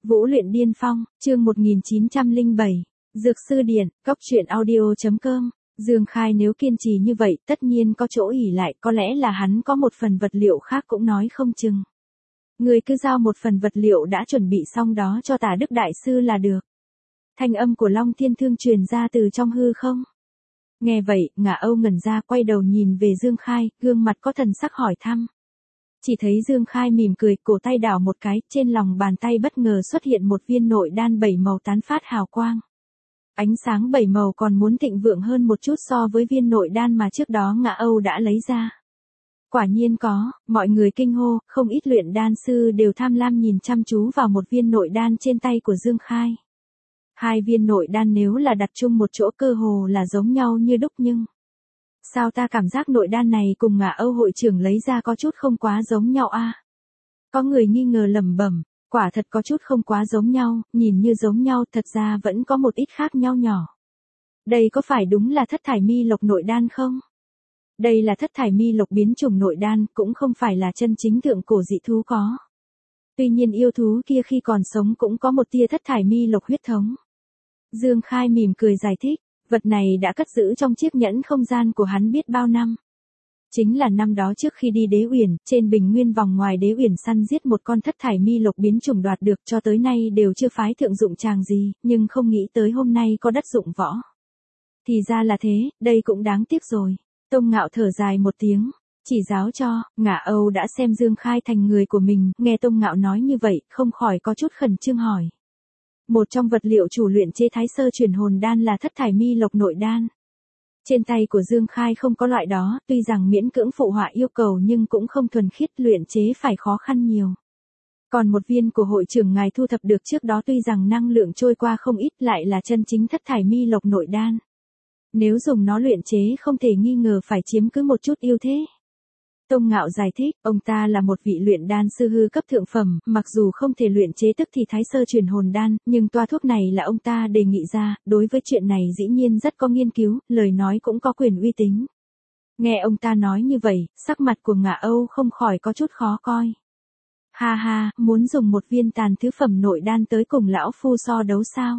Vũ luyện điên phong, chương 1907. Dược sư điện, cóc truyện audio.com. Dương Khai nếu kiên trì như vậy, tất nhiên có chỗ ỷ lại, có lẽ là hắn có một phần vật liệu khác cũng nói không chừng. Người cứ giao một phần vật liệu đã chuẩn bị xong đó cho Tả Đức Đại Sư là được. Thanh âm của Long Thiên Thương truyền ra từ trong hư không. Nghe vậy, Ngả Âu ngẩn ra quay đầu nhìn về Dương Khai, gương mặt có thần sắc hỏi thăm. Chỉ thấy Dương Khai mỉm cười, cổ tay đảo một cái, trên lòng bàn tay bất ngờ xuất hiện một viên nội đan 7 màu tán phát hào quang. Ánh sáng 7 màu còn muốn thịnh vượng hơn một chút so với viên nội đan mà trước đó Ngả Âu đã lấy ra. Quả nhiên có, mọi người kinh hô, không ít luyện đan sư đều tham lam nhìn chăm chú vào một viên nội đan trên tay của Dương Khai. Hai viên nội đan nếu là đặt chung một chỗ cơ hồ là giống nhau như đúc nhưng... Sao ta cảm giác nội đan này cùng Ngả Âu hội trưởng lấy ra có chút không quá giống nhau a? Có người nghi ngờ lẩm bẩm, quả thật có chút không quá giống nhau, nhìn như giống nhau thật ra vẫn có một ít khác nhau nhỏ. Đây có phải đúng là thất thải mi lộc nội đan không? Đây là thất thải mi lộc biến chủng nội đan, cũng không phải là chân chính thượng cổ dị thú có. Tuy nhiên yêu thú kia khi còn sống cũng có một tia thất thải mi lộc huyết thống. Dương Khai mỉm cười giải thích, vật này đã cất giữ trong chiếc nhẫn không gian của hắn biết bao năm. Chính là năm đó trước khi đi Đế Uyển, trên bình nguyên vòng ngoài Đế Uyển săn giết một con thất thải mi lộc biến chủng đoạt được, cho tới nay đều chưa phái thượng dụng tràng gì, nhưng không nghĩ tới hôm nay có đất dụng võ. Thì ra là thế, đây cũng đáng tiếc rồi. Tông Ngạo thở dài một tiếng, chỉ giáo cho, Ngả Âu đã xem Dương Khai thành người của mình, nghe Tông Ngạo nói như vậy, không khỏi có chút khẩn trương hỏi. Một trong vật liệu chủ luyện chế Thái Sơ chuyển hồn đan là thất thải mi lộc nội đan. Trên tay của Dương Khai không có loại đó, tuy rằng miễn cưỡng phụ họa yêu cầu nhưng cũng không thuần khiết, luyện chế phải khó khăn nhiều. Còn một viên của hội trưởng ngài thu thập được trước đó tuy rằng năng lượng trôi qua không ít, lại là chân chính thất thải mi lộc nội đan. Nếu dùng nó luyện chế không thể nghi ngờ phải chiếm cứ một chút ưu thế. Tông Ngạo giải thích, ông ta là một vị luyện đan sư hư cấp thượng phẩm, mặc dù không thể luyện chế tức thì Thái Sơ chuyển hồn đan, nhưng toa thuốc này là ông ta đề nghị ra, đối với chuyện này dĩ nhiên rất có nghiên cứu, lời nói cũng có quyền uy tín. Nghe ông ta nói như vậy, sắc mặt của Ngả Âu không khỏi có chút khó coi. Ha ha, muốn dùng một viên tàn thứ phẩm nội đan tới cùng lão phu so đấu sao?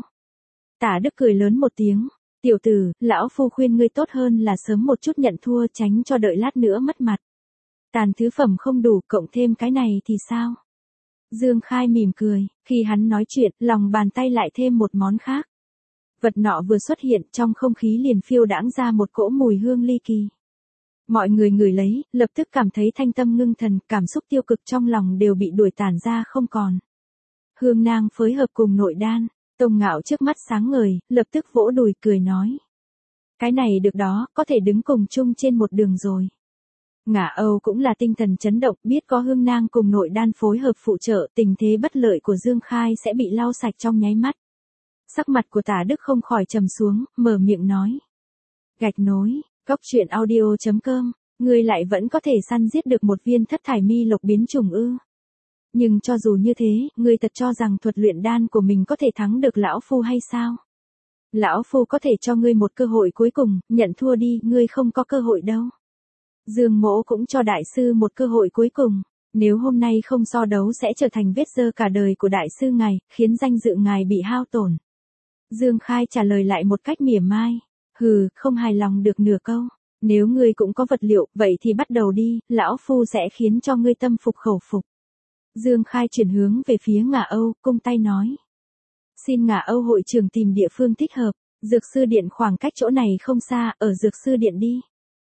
Tả Đức cười lớn một tiếng. Tiểu tử, lão phu khuyên ngươi tốt hơn là sớm một chút nhận thua, tránh cho đợi lát nữa mất mặt. Tàn thứ phẩm không đủ, cộng thêm cái này thì sao? Dương Khai mỉm cười, khi hắn nói chuyện, lòng bàn tay lại thêm một món khác. Vật nọ vừa xuất hiện, trong không khí liền phiêu đãng ra một cỗ mùi hương ly kỳ. Mọi người ngửi lấy, lập tức cảm thấy thanh tâm ngưng thần, cảm xúc tiêu cực trong lòng đều bị đuổi tản ra không còn. Hương nang phối hợp cùng nội đan. Tông Ngạo trước mắt sáng ngời, lập tức vỗ đùi cười nói. Cái này được đó, có thể đứng cùng chung trên một đường rồi. Ngả Âu cũng là tinh thần chấn động, biết có hương nang cùng nội đan phối hợp phụ trợ, tình thế bất lợi của Dương Khai sẽ bị lau sạch trong nháy mắt. Sắc mặt của Tả Đức không khỏi trầm xuống, mở miệng nói. Gạch nối, cóc truyện audio.com, ngươi lại vẫn có thể săn giết được một viên thất thải mi lộc biến chủng ư. Nhưng cho dù như thế, ngươi thật cho rằng thuật luyện đan của mình có thể thắng được lão phu hay sao? Lão phu có thể cho ngươi một cơ hội cuối cùng, nhận thua đi, ngươi không có cơ hội đâu. Dương Mỗ cũng cho đại sư một cơ hội cuối cùng, nếu hôm nay không so đấu sẽ trở thành vết dơ cả đời của đại sư ngài, khiến danh dự ngài bị hao tổn. Dương Khai trả lời lại một cách mỉa mai, hừ, không hài lòng được nửa câu. Nếu ngươi cũng có vật liệu, vậy thì bắt đầu đi, lão phu sẽ khiến cho ngươi tâm phục khẩu phục. Dương Khai chuyển hướng về phía Ngả Âu, cung tay nói. Xin Ngả Âu hội trưởng tìm địa phương thích hợp, dược sư điện khoảng cách chỗ này không xa, ở dược sư điện đi.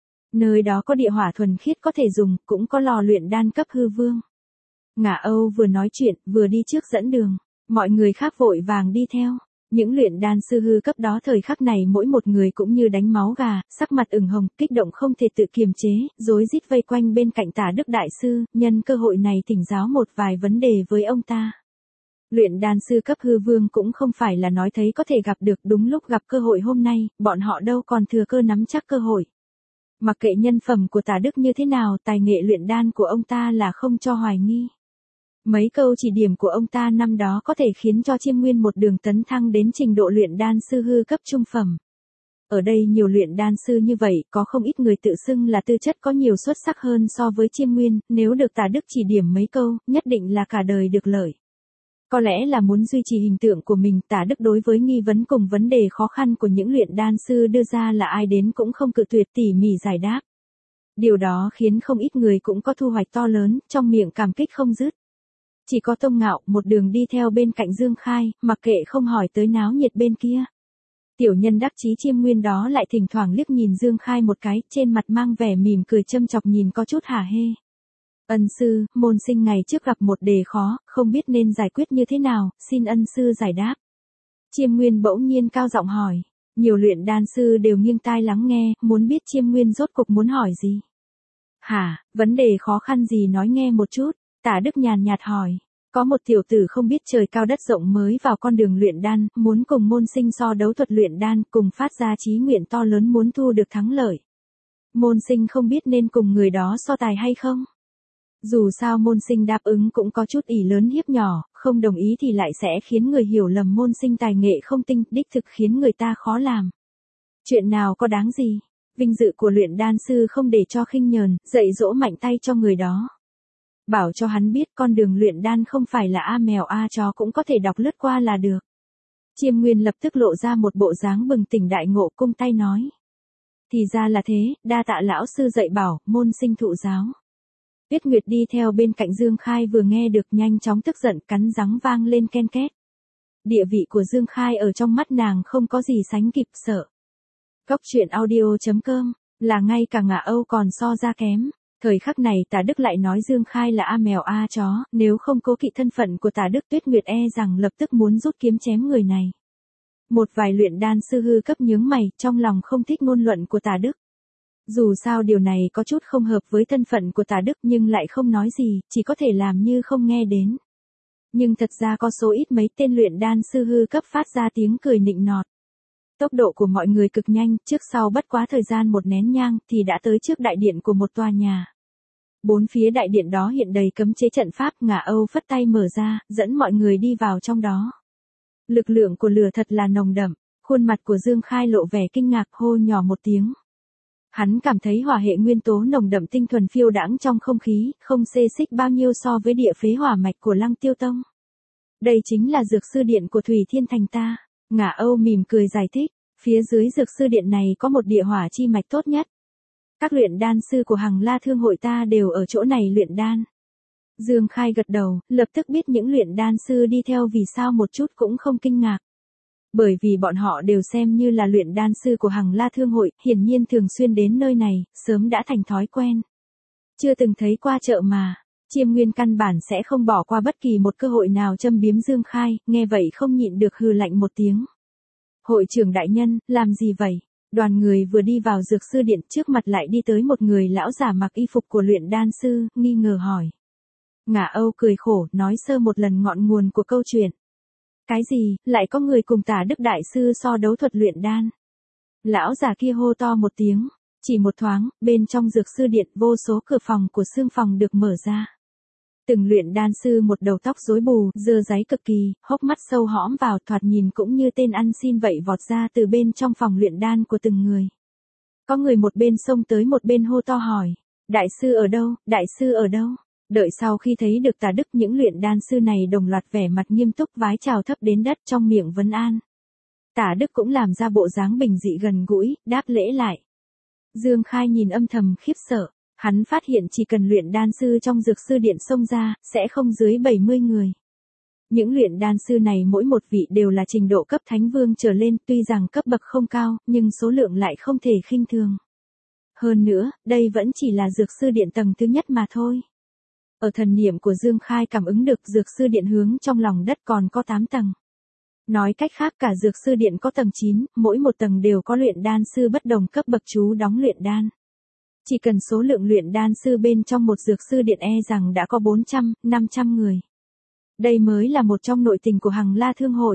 Nơi đó có địa hỏa thuần khiết có thể dùng, cũng có lò luyện đan cấp hư vương. Ngả Âu vừa nói chuyện, vừa đi trước dẫn đường, mọi người khác vội vàng đi theo. Những luyện đan sư hư cấp đó thời khắc này mỗi một người cũng như đánh máu gà, sắc mặt ửng hồng, kích động không thể tự kiềm chế, rối rít vây quanh bên cạnh Tả Đức Đại Sư, nhân cơ hội này thỉnh giáo một vài vấn đề với ông ta. Luyện đan sư cấp hư vương cũng không phải là nói thấy có thể gặp được, đúng lúc gặp cơ hội hôm nay, bọn họ đâu còn thừa cơ nắm chắc cơ hội. Mặc kệ nhân phẩm của Tả Đức như thế nào, tài nghệ luyện đan của ông ta là không cho hoài nghi. Mấy câu chỉ điểm của ông ta năm đó có thể khiến cho Chiêm Nguyên một đường tấn thăng đến trình độ luyện đan sư hư cấp trung phẩm. Ở đây nhiều luyện đan sư như vậy, có không ít người tự xưng là tư chất có nhiều xuất sắc hơn so với Chiêm Nguyên, nếu được Tả Đức chỉ điểm mấy câu, nhất định là cả đời được lợi. Có lẽ là muốn duy trì hình tượng của mình, Tả Đức đối với nghi vấn cùng vấn đề khó khăn của những luyện đan sư đưa ra là ai đến cũng không cự tuyệt, tỉ mỉ giải đáp. Điều đó khiến không ít người cũng có thu hoạch to lớn, trong miệng cảm kích không dứt. Chỉ có Tông Ngạo một đường đi theo bên cạnh Dương Khai, mặc kệ không hỏi tới náo nhiệt bên kia. Tiểu nhân đắc chí Chiêm Nguyên đó lại thỉnh thoảng liếc nhìn Dương Khai một cái, trên mặt mang vẻ mỉm cười châm chọc nhìn có chút hả hê. Ân sư, môn sinh ngày trước gặp một đề khó, không biết nên giải quyết như thế nào, xin ân sư giải đáp. Chiêm Nguyên bỗng nhiên cao giọng hỏi. Nhiều luyện đan sư đều nghiêng tai lắng nghe, muốn biết Chiêm Nguyên rốt cục muốn hỏi gì. Hả, vấn đề khó khăn gì nói nghe một chút, Tả Đức nhàn nhạt hỏi. Có một tiểu tử không biết trời cao đất rộng mới vào con đường luyện đan, muốn cùng môn sinh so đấu thuật luyện đan, cùng phát ra chí nguyện to lớn muốn thu được thắng lợi. Môn sinh không biết nên cùng người đó so tài hay không? Dù sao môn sinh đáp ứng cũng có chút ỷ lớn hiếp nhỏ, không đồng ý thì lại sẽ khiến người hiểu lầm môn sinh tài nghệ không tinh, đích thực khiến người ta khó làm. Chuyện nào có đáng gì? Vinh dự của luyện đan sư không để cho khinh nhờn, dạy dỗ mạnh tay cho người đó. Bảo cho hắn biết con đường luyện đan không phải là a mèo a chó cũng có thể đọc lướt qua là được. Chiêm Nguyên lập tức lộ ra một bộ dáng bừng tỉnh đại ngộ, cung tay nói. Thì ra là thế, đa tạ lão sư dạy bảo, môn sinh thụ giáo. Tuyết Nguyệt đi theo bên cạnh Dương Khai vừa nghe được nhanh chóng tức giận, cắn răng vang lên ken két. Địa vị của Dương Khai ở trong mắt nàng không có gì sánh kịp, sợ. Cốc truyện audio.com, là ngay cả Ngạ Âu còn so ra kém. Thời khắc này Tả Đức lại nói Dương Khai là a mèo a chó, nếu không cố kỵ thân phận của Tả Đức, Tuyết Nguyệt e rằng lập tức muốn rút kiếm chém người này. Một vài luyện đan sư hư cấp nhướng mày, trong lòng không thích ngôn luận của Tả Đức. Dù sao điều này có chút không hợp với thân phận của Tả Đức nhưng lại không nói gì, chỉ có thể làm như không nghe đến. Nhưng thật ra có số ít mấy tên luyện đan sư hư cấp phát ra tiếng cười nịnh nọt. Tốc độ của mọi người cực nhanh, trước sau bất quá thời gian một nén nhang thì đã tới trước đại điện của một tòa nhà. Bốn phía đại điện đó hiện đầy cấm chế trận pháp, Ngạ Âu phất tay mở ra, dẫn mọi người đi vào trong đó. Lực lượng của lửa thật là nồng đậm, khuôn mặt của Dương Khai lộ vẻ kinh ngạc, hô nhỏ một tiếng. Hắn cảm thấy hỏa hệ nguyên tố nồng đậm tinh thuần phiêu đãng trong không khí, không xê xích bao nhiêu so với địa phế hỏa mạch của Lăng Tiêu Tông. Đây chính là dược sư điện của Thủy Thiên Thành ta. Ngạ Âu mỉm cười giải thích, phía dưới dược sư điện này có một địa hỏa chi mạch tốt nhất. Các luyện đan sư của Hằng La Thương hội ta đều ở chỗ này luyện đan. Dương Khai gật đầu, lập tức biết những luyện đan sư đi theo vì sao một chút cũng không kinh ngạc. Bởi vì bọn họ đều xem như là luyện đan sư của Hằng La Thương hội, hiển nhiên thường xuyên đến nơi này, sớm đã thành thói quen. Chưa từng thấy qua chợ mà, Chiêm Nguyên căn bản sẽ không bỏ qua bất kỳ một cơ hội nào châm biếm Dương Khai, nghe vậy không nhịn được hừ lạnh một tiếng. Hội trưởng đại nhân, làm gì vậy? Đoàn người vừa đi vào dược sư điện, trước mặt lại đi tới một người lão giả mặc y phục của luyện đan sư, nghi ngờ hỏi. Ngạ Âu cười khổ, nói sơ một lần ngọn nguồn của câu chuyện. Cái gì, lại có người cùng Tả Đức đại sư so đấu thuật luyện đan? Lão già kia hô to một tiếng, chỉ một thoáng, bên trong dược sư điện vô số cửa phòng của xương phòng được mở ra. Từng luyện đan sư một đầu tóc rối bù, dơ dáy cực kỳ, hốc mắt sâu hõm vào, thoạt nhìn cũng như tên ăn xin vậy, vọt ra từ bên trong phòng luyện đan của từng người. Có người một bên xông tới một bên hô to hỏi, đại sư ở đâu, đại sư ở đâu? Đợi sau khi thấy được Tả Đức, những luyện đan sư này đồng loạt vẻ mặt nghiêm túc vái chào thấp đến đất, trong miệng vấn an. Tả Đức cũng làm ra bộ dáng bình dị gần gũi, đáp lễ lại. Dương Khai nhìn âm thầm khiếp sợ, hắn phát hiện chỉ cần luyện đan sư trong dược sư điện xông ra, sẽ không dưới 70 người. Những luyện đan sư này mỗi một vị đều là trình độ cấp thánh vương trở lên, tuy rằng cấp bậc không cao, nhưng số lượng lại không thể khinh thường. Hơn nữa, đây vẫn chỉ là dược sư điện tầng thứ nhất mà thôi. Ở thần niệm của Dương Khai cảm ứng được dược sư điện hướng trong lòng đất còn có 8 tầng. Nói cách khác cả dược sư điện có tầng 9, mỗi một tầng đều có luyện đan sư bất đồng cấp bậc trú đóng luyện đan. Chỉ cần số lượng luyện đan sư bên trong một dược sư điện e rằng đã có 400, 500 người. Đây mới là một trong nội tình của Hằng La Thương hội.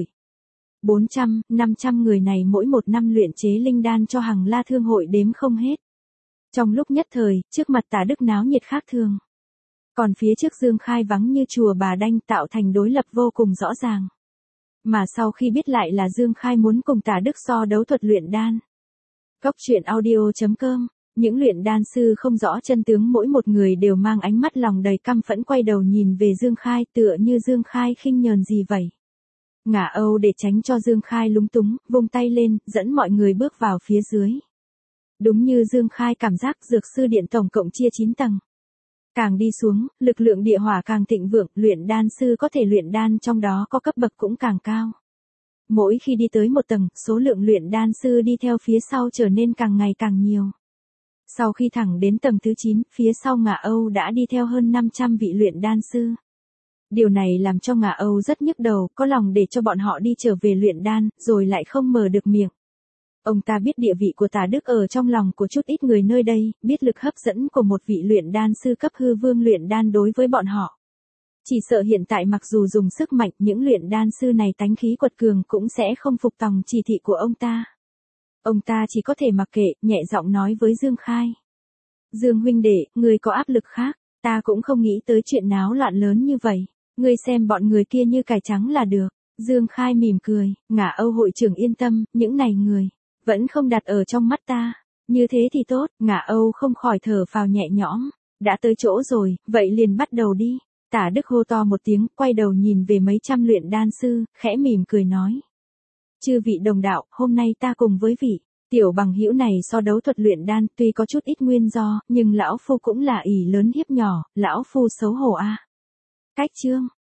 400, 500 người này mỗi một năm luyện chế linh đan cho Hằng La Thương hội đếm không hết. Trong lúc nhất thời, trước mặt Tả Đức náo nhiệt khác thường. Còn phía trước Dương Khai vắng như chùa Bà Đanh, tạo thành đối lập vô cùng rõ ràng. Mà sau khi biết lại là Dương Khai muốn cùng Tả Đức so đấu thuật luyện đan. Cốc truyện audio.com Những luyện đan sư không rõ chân tướng mỗi một người đều mang ánh mắt lòng đầy căm phẫn quay đầu nhìn về Dương Khai tựa như Dương Khai khinh nhờn gì vậy. Ngả Âu để tránh cho Dương Khai lúng túng, vung tay lên, dẫn mọi người bước vào phía dưới. Đúng như Dương Khai cảm giác dược sư điện tổng cộng chia 9 tầng. Càng đi xuống, lực lượng địa hỏa càng thịnh vượng, luyện đan sư có thể luyện đan trong đó có cấp bậc cũng càng cao. Mỗi khi đi tới một tầng, số lượng luyện đan sư đi theo phía sau trở nên càng ngày càng nhiều. Sau khi thẳng đến tầng thứ 9, phía sau Ngả Âu đã đi theo hơn 500 vị luyện đan sư. Điều này làm cho Ngả Âu rất nhức đầu, có lòng để cho bọn họ đi trở về luyện đan, rồi lại không mở được miệng. Ông ta biết địa vị của Tả Đức ở trong lòng của chút ít người nơi đây, biết lực hấp dẫn của một vị luyện đan sư cấp hư vương luyện đan đối với bọn họ. Chỉ sợ hiện tại mặc dù dùng sức mạnh, những luyện đan sư này tánh khí quật cường cũng sẽ không phục tòng chỉ thị của ông ta. Ông ta chỉ có thể mặc kệ, nhẹ giọng nói với Dương Khai. Dương huynh đệ, người có áp lực khác, ta cũng không nghĩ tới chuyện náo loạn lớn như vậy. Ngươi xem bọn người kia như cải trắng là được. Dương Khai mỉm cười, Ngả Âu hội trưởng yên tâm, những này người vẫn không đặt ở trong mắt ta. Như thế thì tốt, Ngả Âu không khỏi thở phào nhẹ nhõm. Đã tới chỗ rồi, vậy liền bắt đầu đi. Tả Đức hô to một tiếng, quay đầu nhìn về mấy trăm luyện đan sư, khẽ mỉm cười nói. Chư vị đồng đạo, hôm nay ta cùng với vị tiểu bằng hữu này so đấu thuật luyện đan, tuy có chút ít nguyên do, nhưng lão phu cũng là ỷ lớn hiếp nhỏ, lão phu xấu hổ a. Cách chương